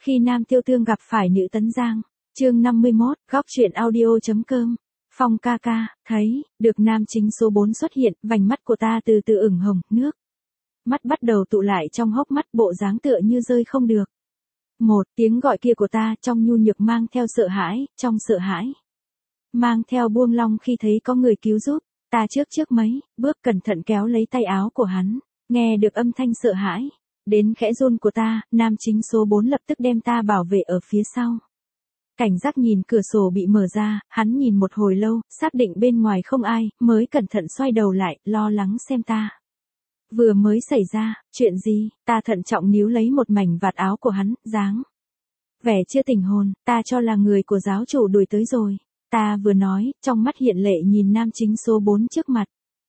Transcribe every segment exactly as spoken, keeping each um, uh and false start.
Khi Nam Tiêu Tương gặp phải nữ Tấn Giang. Chương năm mươi mốt, góc truyện audio.com. Phong ca ca, thấy, được nam chính số bốn xuất hiện, vành mắt của ta từ từ ửng hồng, nước mắt bắt đầu tụ lại trong hốc mắt, bộ dáng tựa như rơi không được. Một tiếng gọi kia của ta trong nhu nhược mang theo sợ hãi, trong sợ hãi mang theo buông lỏng khi thấy có người cứu giúp. Ta trước trước mấy bước cẩn thận kéo lấy tay áo của hắn, nghe được âm thanh sợ hãi đến khẽ run của ta, nam chính số bốn lập tức đem ta bảo vệ ở phía sau. Cảnh giác nhìn cửa sổ bị mở ra, hắn nhìn một hồi lâu, xác định bên ngoài không ai, mới cẩn thận xoay đầu lại, lo lắng xem ta. Vừa mới xảy ra, chuyện gì? Ta thận trọng níu lấy một mảnh vạt áo của hắn, dáng vẻ chưa tỉnh hồn, ta cho là người của giáo chủ đuổi tới rồi. Ta vừa nói, trong mắt hiện lệ nhìn nam chính số bốn trước mặt.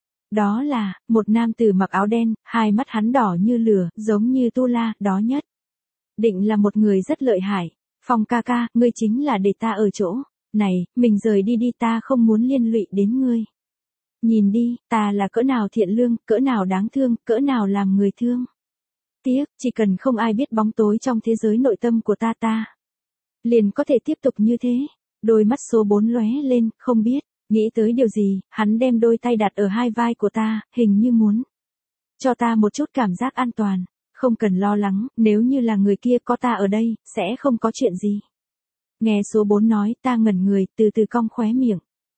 Đó là, một nam tử mặc áo đen, hai mắt hắn đỏ như lửa, giống như tu la, đó nhất định là một người rất lợi hại. Phong ca ca, ngươi chính là để ta ở chỗ này, mình rời đi đi, ta không muốn liên lụy đến ngươi. Nhìn đi, ta là cỡ nào thiện lương, cỡ nào đáng thương, cỡ nào làm người thương. Tiếc, chỉ cần không ai biết bóng tối trong thế giới nội tâm của ta ta liền có thể tiếp tục như thế. Đôi mắt số bốn lóe lên, không biết nghĩ tới điều gì, hắn đem đôi tay đặt ở hai vai của ta, hình như muốn cho ta một chút cảm giác an toàn. Không cần lo lắng, nếu như là người kia có ta ở đây, sẽ không có chuyện gì. Nghe số bốn nói, ta ngẩn người, từ từ cong khóe miệng.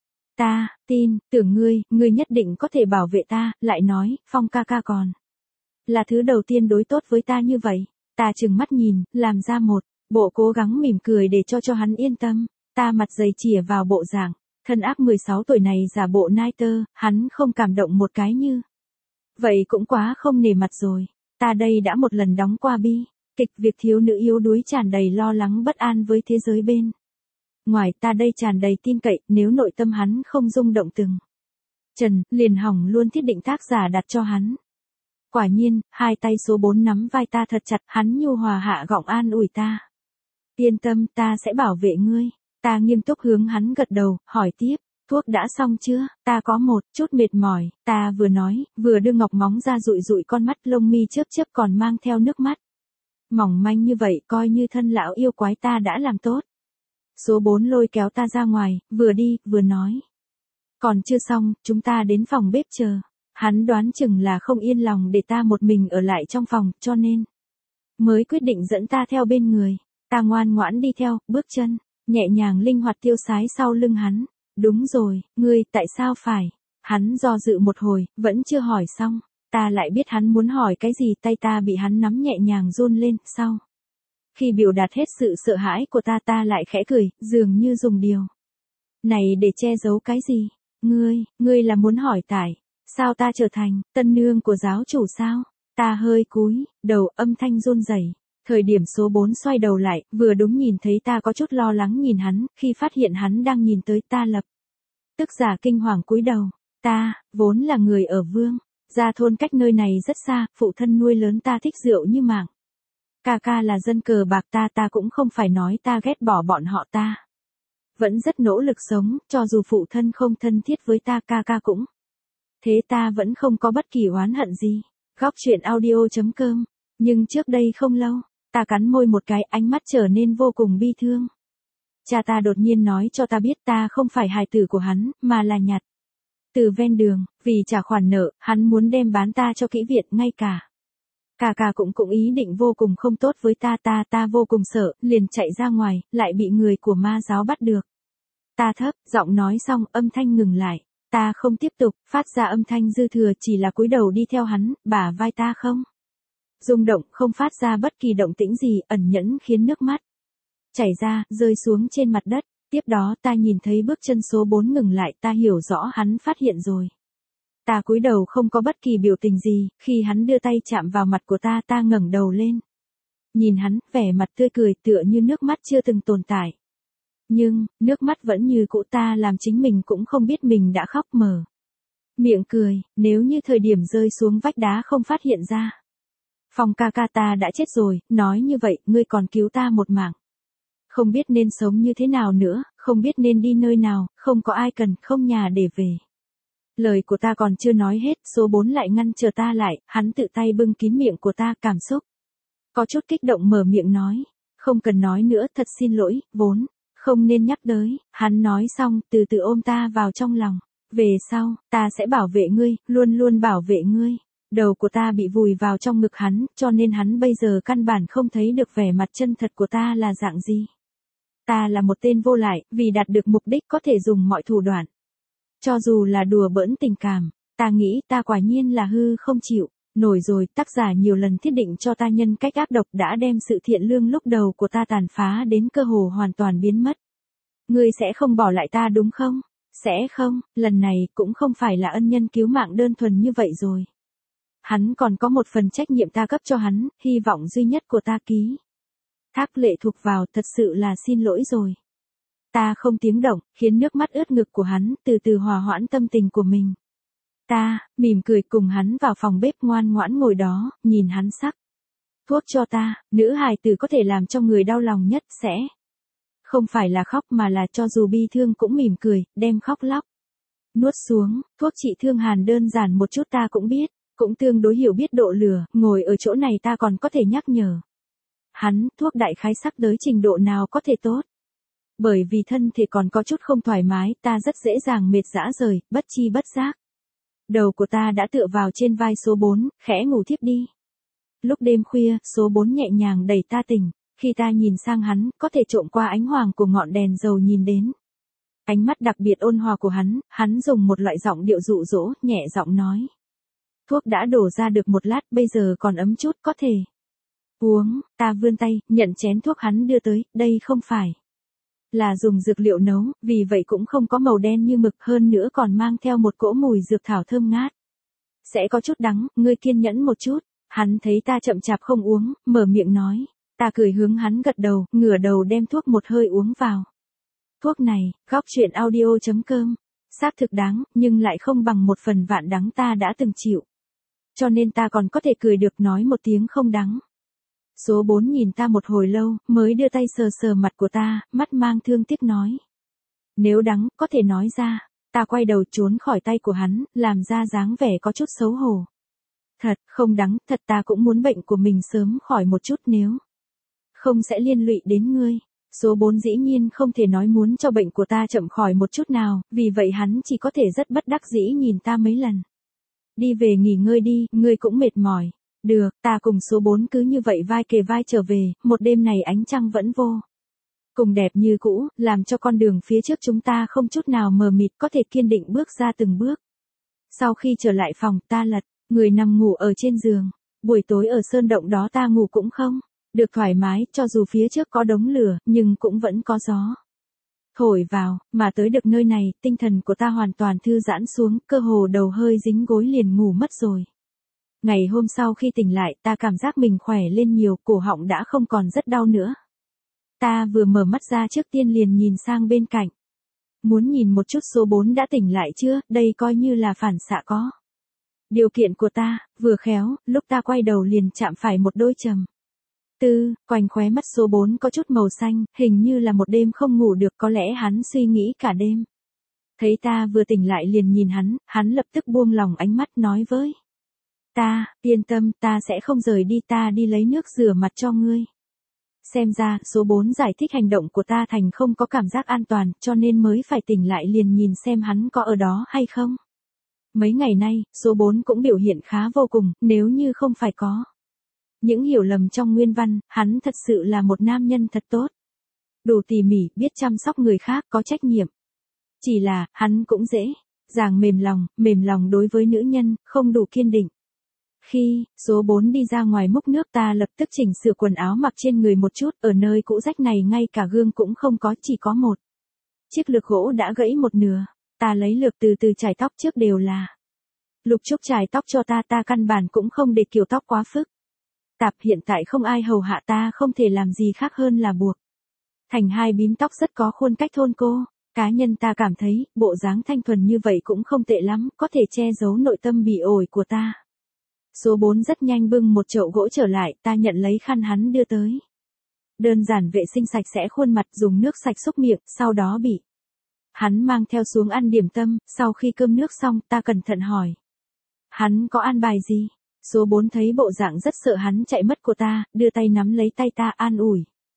Ta, tin, tưởng ngươi, ngươi nhất định có thể bảo vệ ta, lại nói, Phong ca ca còn là thứ đầu tiên đối tốt với ta như vậy. Ta trừng mắt nhìn, làm ra một bộ cố gắng mỉm cười để cho cho hắn yên tâm. Ta mặt dày chìa vào bộ dạng thân ác mười sáu tuổi này giả bộ nai tơ, hắn không cảm động một cái như vậy cũng quá không nể mặt rồi. Ta đây đã một lần đóng qua bi kịch việc thiếu nữ yếu đuối tràn đầy lo lắng bất an với thế giới bên ngoài, ta đây tràn đầy tin cậy, nếu nội tâm hắn không rung động từng trần, liền hỏng luôn thiết định tác giả đặt cho hắn. Quả nhiên, hai tay số bốn nắm vai ta thật chặt, hắn nhu hòa hạ giọng an ủi ta. Yên tâm, ta sẽ bảo vệ ngươi. Ta nghiêm túc hướng hắn gật đầu, hỏi tiếp, thuốc đã xong chưa? Ta có một chút mệt mỏi, ta vừa nói, vừa đưa ngọc móng ra dụi dụi con mắt, lông mi chớp chớp còn mang theo nước mắt. Mỏng manh như vậy, coi như thân lão yêu quái ta đã làm tốt. Số bốn lôi kéo ta ra ngoài, vừa đi, vừa nói. Còn chưa xong, chúng ta đến phòng bếp chờ. Hắn đoán chừng là không yên lòng để ta một mình ở lại trong phòng, cho nên mới quyết định dẫn ta theo bên người. Ta ngoan ngoãn đi theo, bước chân nhẹ nhàng linh hoạt tiêu sái sau lưng hắn. Đúng rồi, ngươi, tại sao phải? Hắn do dự một hồi, vẫn chưa hỏi xong. Ta lại biết hắn muốn hỏi cái gì, tay ta bị hắn nắm nhẹ nhàng run lên, sau khi biểu đạt hết sự sợ hãi của ta, ta lại khẽ cười, dường như dùng điều này để che giấu cái gì. Ngươi, ngươi là muốn hỏi tại sao ta trở thành tân nương của giáo chủ sao? Ta hơi cúi đầu, âm thanh run rẩy. Thời điểm số bốn xoay đầu lại, vừa đúng nhìn thấy ta có chút lo lắng nhìn hắn, khi phát hiện hắn đang nhìn tới ta lập tức giả kinh hoàng cúi đầu. Ta, vốn là người ở Vương gia thôn cách nơi này rất xa, phụ thân nuôi lớn ta thích rượu như mạng. Ca ca là dân cờ bạc, ta ta cũng không phải nói ta ghét bỏ bọn họ, ta vẫn rất nỗ lực sống, cho dù phụ thân không thân thiết với ta, ca ca cũng thế, ta vẫn không có bất kỳ oán hận gì. Góc truyện audio.com. Nhưng trước đây không lâu, ta cắn môi một cái, ánh mắt trở nên vô cùng bi thương. Cha ta đột nhiên nói cho ta biết ta không phải hài tử của hắn, mà là nhặt từ ven đường. Vì trả khoản nợ, hắn muốn đem bán ta cho kỹ viện, ngay cả Cà cà cũng cũng ý định vô cùng không tốt với ta, ta ta vô cùng sợ, liền chạy ra ngoài, lại bị người của ma giáo bắt được. Ta thấp giọng nói xong, âm thanh ngừng lại. Ta không tiếp tục phát ra âm thanh dư thừa, chỉ là cúi đầu đi theo hắn, bả vai ta không rung động, không phát ra bất kỳ động tĩnh gì, ẩn nhẫn khiến nước mắt chảy ra, rơi xuống trên mặt đất. Tiếp đó ta nhìn thấy bước chân số bốn ngừng lại, ta hiểu rõ hắn phát hiện rồi. Ta cúi đầu không có bất kỳ biểu tình gì, khi hắn đưa tay chạm vào mặt của ta, ta ngẩng đầu lên. Nhìn hắn, vẻ mặt tươi cười tựa như nước mắt chưa từng tồn tại. Nhưng, nước mắt vẫn như cũ, ta làm chính mình cũng không biết mình đã khóc, mở miệng cười, nếu như thời điểm rơi xuống vách đá không phát hiện ra. Phong ca ca, ta đã chết rồi, nói như vậy, ngươi còn cứu ta một mạng. Không biết nên sống như thế nào nữa, không biết nên đi nơi nào, không có ai cần, không nhà để về. Lời của ta còn chưa nói hết, số bốn lại ngăn chờ ta lại, hắn tự tay bưng kín miệng của ta, cảm xúc có chút kích động mở miệng nói. Không cần nói nữa, thật xin lỗi, vốn không nên nhắc tới. Hắn nói xong, từ từ ôm ta vào trong lòng. Về sau, ta sẽ bảo vệ ngươi, luôn luôn bảo vệ ngươi. Đầu của ta bị vùi vào trong ngực hắn, cho nên hắn bây giờ căn bản không thấy được vẻ mặt chân thật của ta là dạng gì. Ta là một tên vô lại, vì đạt được mục đích có thể dùng mọi thủ đoạn. Cho dù là đùa bỡn tình cảm, ta nghĩ ta quả nhiên là hư không chịu nổi rồi. Tác giả nhiều lần thiết định cho ta nhân cách ác độc đã đem sự thiện lương lúc đầu của ta tàn phá đến cơ hồ hoàn toàn biến mất. Ngươi sẽ không bỏ lại ta đúng không? Sẽ không, lần này cũng không phải là ân nhân cứu mạng đơn thuần như vậy rồi. Hắn còn có một phần trách nhiệm ta cấp cho hắn, hy vọng duy nhất của ta ký thác lệ thuộc vào, thật sự là xin lỗi rồi. Ta không tiếng động, khiến nước mắt ướt ngực của hắn từ từ hòa hoãn tâm tình của mình. Ta, mỉm cười cùng hắn vào phòng bếp ngoan ngoãn ngồi đó, nhìn hắn sắc thuốc cho ta. Nữ hài tử có thể làm cho người đau lòng nhất sẽ không phải là khóc mà là cho dù bi thương cũng mỉm cười, đem khóc lóc nuốt xuống. Thuốc trị thương hàn đơn giản một chút ta cũng biết, cũng tương đối hiểu biết độ lửa, ngồi ở chỗ này ta còn có thể nhắc nhở hắn, thuốc đại khái sắc tới trình độ nào có thể tốt. Bởi vì thân thể còn có chút không thoải mái, ta rất dễ dàng mệt rã rời, bất chi bất giác. Đầu của ta đã tựa vào trên vai số bốn, khẽ ngủ thiếp đi. Lúc đêm khuya, số bốn nhẹ nhàng đẩy ta tỉnh, khi ta nhìn sang hắn, có thể trộm qua ánh hoàng của ngọn đèn dầu nhìn đến. Ánh mắt đặc biệt ôn hòa của hắn, hắn dùng một loại giọng điệu dụ dỗ, nhẹ giọng nói. Thuốc đã đổ ra được một lát, bây giờ còn ấm chút, có thể uống. Ta vươn tay, nhận chén thuốc hắn đưa tới, đây không phải là dùng dược liệu nấu, vì vậy cũng không có màu đen như mực, hơn nữa còn mang theo một cỗ mùi dược thảo thơm ngát. Sẽ có chút đắng, ngươi kiên nhẫn một chút. Hắn thấy ta chậm chạp không uống, mở miệng nói. Ta cười hướng hắn gật đầu, ngửa đầu đem thuốc một hơi uống vào. Thuốc này, góc truyện audio chấm com. Xác thực đáng, nhưng lại không bằng một phần vạn đắng ta đã từng chịu. Cho nên ta còn có thể cười được, nói một tiếng không đắng. Số bốn nhìn ta một hồi lâu, mới đưa tay sờ sờ mặt của ta, mắt mang thương tiếc nói. Nếu đắng, có thể nói ra. Ta quay đầu trốn khỏi tay của hắn, làm ra dáng vẻ có chút xấu hổ. Thật, không đắng, thật ta cũng muốn bệnh của mình sớm khỏi một chút, nếu không sẽ liên lụy đến ngươi. Số bốn dĩ nhiên không thể nói muốn cho bệnh của ta chậm khỏi một chút nào, vì vậy hắn chỉ có thể rất bất đắc dĩ nhìn ta mấy lần. Đi về nghỉ ngơi đi, ngươi cũng mệt mỏi. Được, ta cùng số bốn cứ như vậy vai kề vai trở về, một đêm này ánh trăng vẫn vô cùng đẹp như cũ, làm cho con đường phía trước chúng ta không chút nào mờ mịt, có thể kiên định bước ra từng bước. Sau khi trở lại phòng, ta lật người nằm ngủ ở trên giường. Buổi tối ở sơn động đó ta ngủ cũng không được thoải mái, cho dù phía trước có đống lửa, nhưng cũng vẫn có gió thổi vào, mà tới được nơi này, tinh thần của ta hoàn toàn thư giãn xuống, cơ hồ đầu hơi dính gối liền ngủ mất rồi. Ngày hôm sau khi tỉnh lại, ta cảm giác mình khỏe lên nhiều, cổ họng đã không còn rất đau nữa. Ta vừa mở mắt ra trước tiên liền nhìn sang bên cạnh. Muốn nhìn một chút số bốn đã tỉnh lại chưa, đây coi như là phản xạ có điều kiện của ta, vừa khéo, lúc ta quay đầu liền chạm phải một đôi trầm tư, quanh khóe mắt số bốn có chút màu xanh, hình như là một đêm không ngủ được, có lẽ hắn suy nghĩ cả đêm. Thấy ta vừa tỉnh lại liền nhìn hắn, hắn lập tức buông lòng ánh mắt nói với ta, yên tâm, ta sẽ không rời đi, ta đi lấy nước rửa mặt cho ngươi. Xem ra, số bốn giải thích hành động của ta thành không có cảm giác an toàn, cho nên mới phải tỉnh lại liền nhìn xem hắn có ở đó hay không. Mấy ngày nay, số bốn cũng biểu hiện khá vô cùng, nếu như không phải có những hiểu lầm trong nguyên văn, hắn thật sự là một nam nhân thật tốt. Đủ tỉ mỉ, biết chăm sóc người khác, có trách nhiệm. Chỉ là, hắn cũng dễ dàng mềm lòng, mềm lòng đối với nữ nhân, không đủ kiên định. Khi, số bốn đi ra ngoài múc nước ta lập tức chỉnh sửa quần áo mặc trên người một chút, ở nơi cũ rách này ngay cả gương cũng không có, chỉ có một chiếc lược gỗ đã gãy một nửa. Ta lấy lược từ từ chải tóc, trước đều là Lục Trúc chải tóc cho ta, ta căn bản cũng không để kiểu tóc quá phức tạp, hiện tại không ai hầu hạ ta không thể làm gì khác hơn là buộc thành hai bím tóc rất có khuôn cách thôn cô. Cá nhân ta cảm thấy, bộ dáng thanh thuần như vậy cũng không tệ lắm, có thể che giấu nội tâm bị ổi của ta. Số bốn rất nhanh bưng một chậu gỗ trở lại, ta nhận lấy khăn hắn đưa tới. Đơn giản vệ sinh sạch sẽ khuôn mặt, dùng nước sạch xúc miệng, sau đó bị hắn mang theo xuống ăn điểm tâm. Sau khi cơm nước xong, ta cẩn thận hỏi hắn có an bài gì. Số bốn thấy bộ dạng rất sợ hắn chạy mất của ta, đưa tay nắm lấy tay ta an ủi.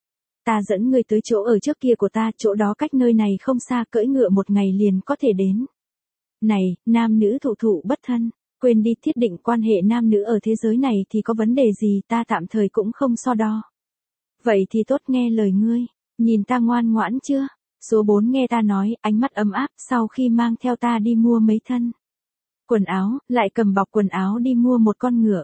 ta dẫn ngươi tới chỗ ở trước kia của ta, chỗ đó cách nơi này không xa, cưỡi ngựa một ngày liền có thể đến. Này, nam nữ thụ thụ bất thân, quên đi thiết định quan hệ nam nữ ở thế giới này thì có vấn đề gì, ta tạm thời cũng không so đo. Vậy thì tốt, nghe lời ngươi, nhìn ta ngoan ngoãn chưa? Số bốn nghe ta nói, ánh mắt ấm áp, sau khi mang theo ta đi mua mấy thân quần áo, lại cầm bọc quần áo đi mua một con ngựa.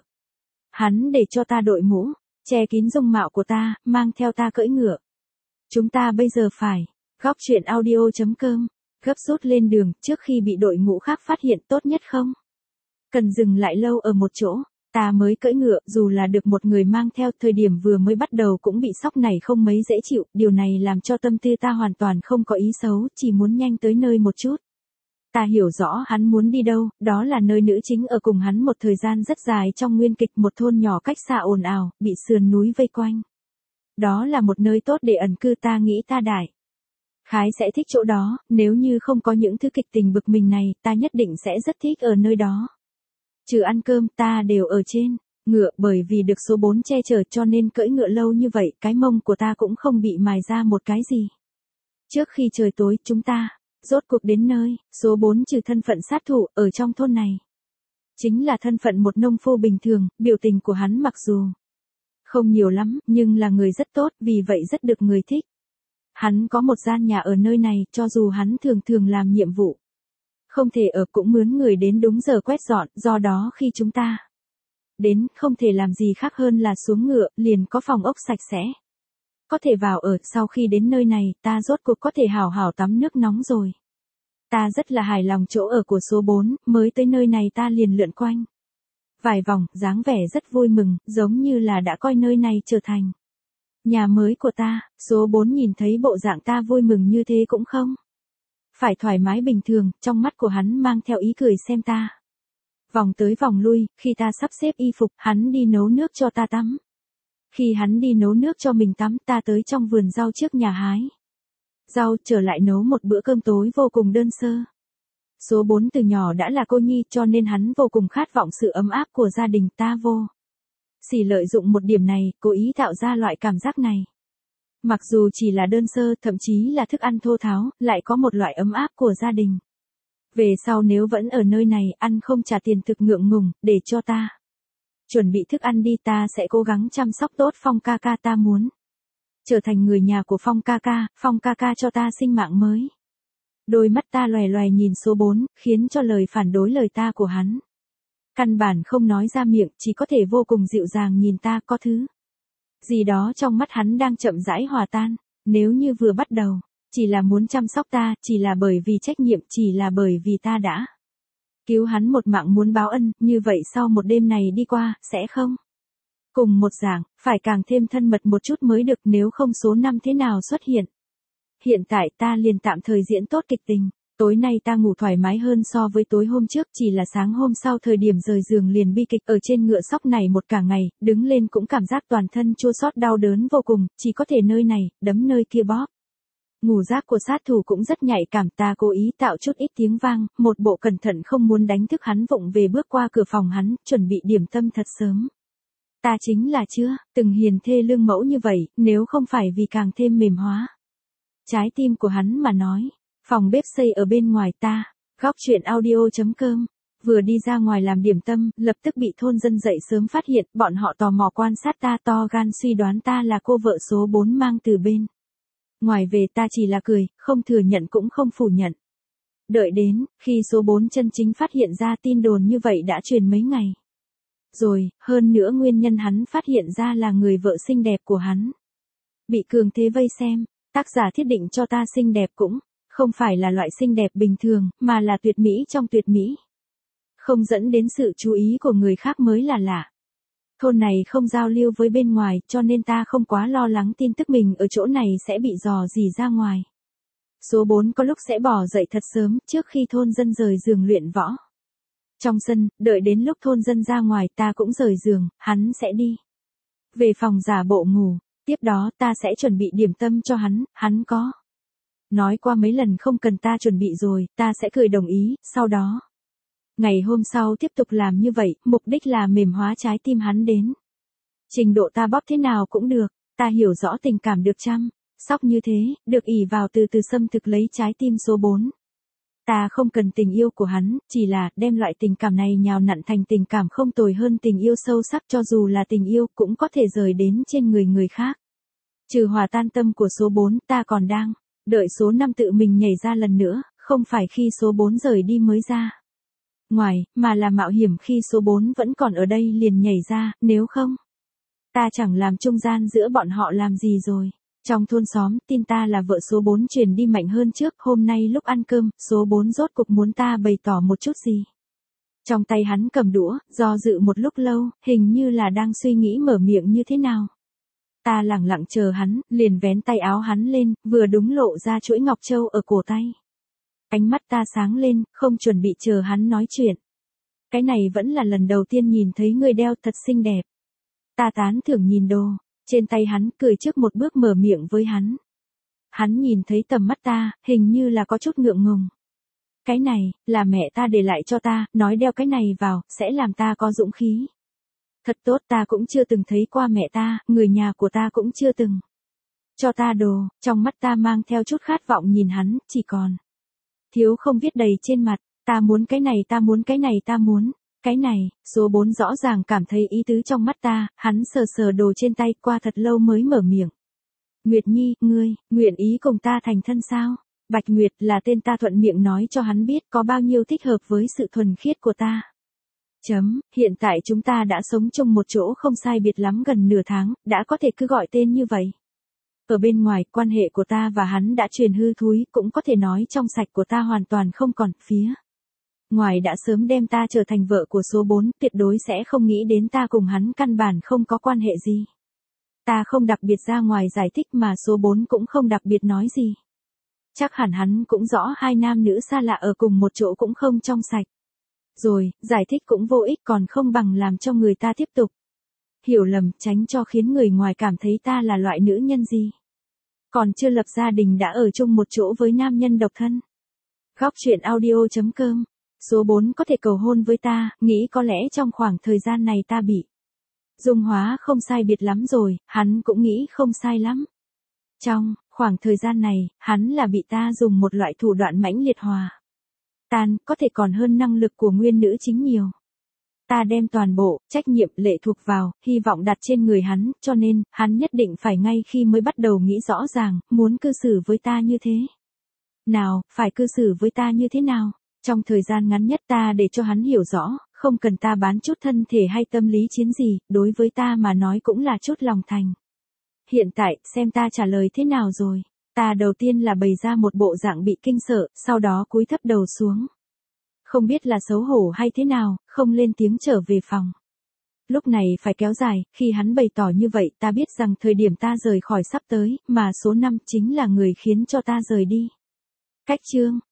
Hắn để cho ta đội mũ, che kín dung mạo của ta, mang theo ta cưỡi ngựa. Chúng ta bây giờ phải, góc chuyện audio chấm com, gấp rút lên đường, trước khi bị đội ngũ khác phát hiện, tốt nhất không cần dừng lại lâu ở một chỗ. Ta mới cưỡi ngựa, dù là được một người mang theo, thời điểm vừa mới bắt đầu cũng bị sóc này không mấy dễ chịu, điều này làm cho tâm tư ta hoàn toàn không có ý xấu, chỉ muốn nhanh tới nơi một chút. Ta hiểu rõ hắn muốn đi đâu, đó là nơi nữ chính ở cùng hắn một thời gian rất dài trong nguyên kịch, một thôn nhỏ cách xa ồn ào, bị sườn núi vây quanh. Đó là một nơi tốt để ẩn cư, ta nghĩ ta đại khái sẽ thích chỗ đó, nếu như không có những thứ kịch tình bực mình này, ta nhất định sẽ rất thích ở nơi đó. Trừ ăn cơm, ta đều ở trên ngựa, bởi vì được số bốn che chở cho nên cưỡi ngựa lâu như vậy, cái mông của ta cũng không bị mài ra một cái gì. Trước khi trời tối, chúng ta rốt cuộc đến nơi. Số bốn trừ thân phận sát thủ ở trong thôn này, chính là thân phận một nông phu bình thường. Biểu tình của hắn mặc dù không nhiều lắm, nhưng là người rất tốt, vì vậy rất được người thích. Hắn có một gian nhà ở nơi này, cho dù hắn thường thường làm nhiệm vụ không thể ở, cũng mướn người đến đúng giờ quét dọn, do đó khi chúng ta đến, không thể làm gì khác hơn là xuống ngựa, liền có phòng ốc sạch sẽ có thể vào ở. Sau khi đến nơi này, ta rốt cuộc có thể hào hào tắm nước nóng rồi. Ta rất là hài lòng chỗ ở của số bốn, mới tới nơi này ta liền lượn quanh vài vòng, dáng vẻ rất vui mừng, giống như là đã coi nơi này trở thành nhà mới của ta. Số bốn nhìn thấy bộ dạng ta vui mừng như thế cũng không phải thoải mái bình thường, trong mắt của hắn mang theo ý cười xem ta vòng tới vòng lui. Khi ta sắp xếp y phục, hắn đi nấu nước cho ta tắm. Khi hắn đi nấu nước cho mình tắm, ta tới trong vườn rau trước nhà hái rau, trở lại nấu một bữa cơm tối vô cùng đơn sơ. Số bốn từ nhỏ đã là cô nhi, cho nên hắn vô cùng khát vọng sự ấm áp của gia đình. Ta vô sỉ lợi dụng một điểm này, cố ý tạo ra loại cảm giác này. Mặc dù chỉ là đơn sơ, thậm chí là thức ăn thô tháo, lại có một loại ấm áp của gia đình. Về sau nếu vẫn ở nơi này, ăn không trả tiền thực ngượng ngùng, để cho ta chuẩn bị thức ăn đi, ta sẽ cố gắng chăm sóc tốt Phong ca ca. Ta muốn trở thành người nhà của Phong ca ca, Phong ca ca cho ta sinh mạng mới. Đôi mắt ta loè loè nhìn số bốn, khiến cho lời phản đối lời ta của hắn căn bản không nói ra miệng, chỉ có thể vô cùng dịu dàng nhìn ta. Có thứ gì đó trong mắt hắn đang chậm rãi hòa tan. Nếu như vừa bắt đầu chỉ là muốn chăm sóc ta, chỉ là bởi vì trách nhiệm, chỉ là bởi vì ta đã cứu hắn một mạng muốn báo ân, như vậy sau một đêm này đi qua, sẽ không cùng một dạng, phải càng thêm thân mật một chút mới được, nếu không số năm thế nào xuất hiện. Hiện tại ta liền tạm thời diễn tốt kịch tình. Tối nay ta ngủ thoải mái hơn so với tối hôm trước, chỉ là sáng hôm sau thời điểm rời giường liền bi kịch. Ở trên ngựa sóc này một cả ngày, đứng lên cũng cảm giác toàn thân chua xót đau đớn vô cùng, chỉ có thể nơi này, đấm nơi kia bóp. Ngủ giác của sát thủ cũng rất nhạy cảm, ta cố ý tạo chút ít tiếng vang, một bộ cẩn thận không muốn đánh thức hắn, vụng về bước qua cửa phòng hắn, chuẩn bị điểm tâm thật sớm. Ta chính là chưa từng hiền thê lương mẫu như vậy, nếu không phải vì càng thêm mềm hóa trái tim của hắn mà nói. Phòng bếp xây ở bên ngoài ta, góc chuyện audio chấm com. Vừa đi ra ngoài làm điểm tâm, lập tức bị thôn dân dậy sớm phát hiện, bọn họ tò mò quan sát ta, to gan suy đoán ta là cô vợ số bốn mang từ bên ngoài về. Ta chỉ là cười, không thừa nhận cũng không phủ nhận. Đợi đến, khi số bốn chân chính phát hiện ra tin đồn như vậy đã truyền mấy ngày rồi, hơn nữa nguyên nhân hắn phát hiện ra là người vợ xinh đẹp của hắn bị cường thế vây xem. Tác giả thiết định cho ta xinh đẹp cũng không phải là loại xinh đẹp bình thường, mà là tuyệt mỹ trong tuyệt mỹ. Không dẫn đến sự chú ý của người khác mới là lạ. Thôn này không giao lưu với bên ngoài, cho nên ta không quá lo lắng tin tức mình ở chỗ này sẽ bị dò dỉ ra ngoài. Số bốn có lúc sẽ bỏ dậy thật sớm, trước khi thôn dân rời giường luyện võ. Trong sân, đợi đến lúc thôn dân ra ngoài ta cũng rời giường, hắn sẽ đi về phòng giả bộ ngủ. Tiếp đó ta sẽ chuẩn bị điểm tâm cho hắn, hắn có nói qua mấy lần không cần ta chuẩn bị rồi, ta sẽ cười đồng ý. Sau đó ngày hôm sau tiếp tục làm như vậy, mục đích là mềm hóa trái tim hắn đến trình độ ta bóp thế nào cũng được. Ta hiểu rõ tình cảm được chăm sóc như thế, được ỷ vào từ từ xâm thực lấy trái tim số bốn. Ta không cần tình yêu của hắn, chỉ là đem loại tình cảm này nhào nặn thành tình cảm không tồi hơn tình yêu sâu sắc, cho dù là tình yêu cũng có thể rời đến trên người người khác. Trừ hòa tan tâm của số bốn, ta còn đang đợi số năm tự mình nhảy ra lần nữa, không phải khi số bốn rời đi mới ra ngoài, mà là mạo hiểm khi số bốn vẫn còn ở đây liền nhảy ra, nếu không, ta chẳng làm trung gian giữa bọn họ làm gì rồi. Trong thôn xóm, tin ta là vợ số bốn truyền đi mạnh hơn trước, hôm nay lúc ăn cơm, số bốn rốt cục muốn ta bày tỏ một chút gì. Trong tay hắn cầm đũa, do dự một lúc lâu, hình như là đang suy nghĩ mở miệng như thế nào. Ta lẳng lặng chờ hắn, liền vén tay áo hắn lên, vừa đúng lộ ra chuỗi ngọc châu ở cổ tay. Ánh mắt ta sáng lên, không chuẩn bị chờ hắn nói chuyện. Cái này vẫn là lần đầu tiên nhìn thấy người đeo thật xinh đẹp. Ta tán thưởng nhìn đồ trên tay hắn, cười trước một bước mở miệng với hắn. Hắn nhìn thấy tầm mắt ta, hình như là có chút ngượng ngùng. Cái này, là mẹ ta để lại cho ta, nói đeo cái này vào, sẽ làm ta có dũng khí. Thật tốt, ta cũng chưa từng thấy qua mẹ ta, người nhà của ta cũng chưa từng cho ta đồ, trong mắt ta mang theo chút khát vọng nhìn hắn, chỉ còn thiếu không viết đầy trên mặt, ta muốn cái này, ta muốn cái này, ta muốn cái này. Số bốn rõ ràng cảm thấy ý tứ trong mắt ta, hắn sờ sờ đồ trên tay, qua thật lâu mới mở miệng. Nguyệt Nhi, ngươi, nguyện ý cùng ta thành thân sao? Bạch Nguyệt là tên ta thuận miệng nói cho hắn biết có bao nhiêu thích hợp với sự thuần khiết của ta. Chấm, hiện tại chúng ta đã sống chung một chỗ không sai biệt lắm gần nửa tháng, đã có thể cứ gọi tên như vậy. Ở bên ngoài, quan hệ của ta và hắn đã truyền hư thúi, cũng có thể nói trong sạch của ta hoàn toàn không còn, phía ngoài đã sớm đem ta trở thành vợ của số bốn, tuyệt đối sẽ không nghĩ đến ta cùng hắn căn bản không có quan hệ gì. Ta không đặc biệt ra ngoài giải thích mà số bốn cũng không đặc biệt nói gì. Chắc hẳn hắn cũng rõ hai nam nữ xa lạ ở cùng một chỗ cũng không trong sạch. Rồi, giải thích cũng vô ích, còn không bằng làm cho người ta tiếp tục hiểu lầm, tránh cho khiến người ngoài cảm thấy ta là loại nữ nhân gì. Còn chưa lập gia đình đã ở chung một chỗ với nam nhân độc thân. Góc truyện audio chấm com. Số bốn có thể cầu hôn với ta, nghĩ có lẽ trong khoảng thời gian này ta bị dung hóa không sai biệt lắm rồi, hắn cũng nghĩ không sai lắm. Trong khoảng thời gian này, hắn là bị ta dùng một loại thủ đoạn mãnh liệt hòa tan, có thể còn hơn năng lực của nguyên nữ chính nhiều. Ta đem toàn bộ trách nhiệm lệ thuộc vào, hy vọng đặt trên người hắn, cho nên, hắn nhất định phải ngay khi mới bắt đầu nghĩ rõ ràng, muốn cư xử với ta như thế nào, phải cư xử với ta như thế nào. Trong thời gian ngắn nhất ta để cho hắn hiểu rõ, không cần ta bán chút thân thể hay tâm lý chiến gì, đối với ta mà nói cũng là chút lòng thành. Hiện tại, xem ta trả lời thế nào rồi. Ta đầu tiên là bày ra một bộ dạng bị kinh sợ, sau đó cúi thấp đầu xuống. Không biết là xấu hổ hay thế nào, không lên tiếng trở về phòng. Lúc này phải kéo dài, khi hắn bày tỏ như vậy ta biết rằng thời điểm ta rời khỏi sắp tới, mà số năm chính là người khiến cho ta rời đi. Cách chương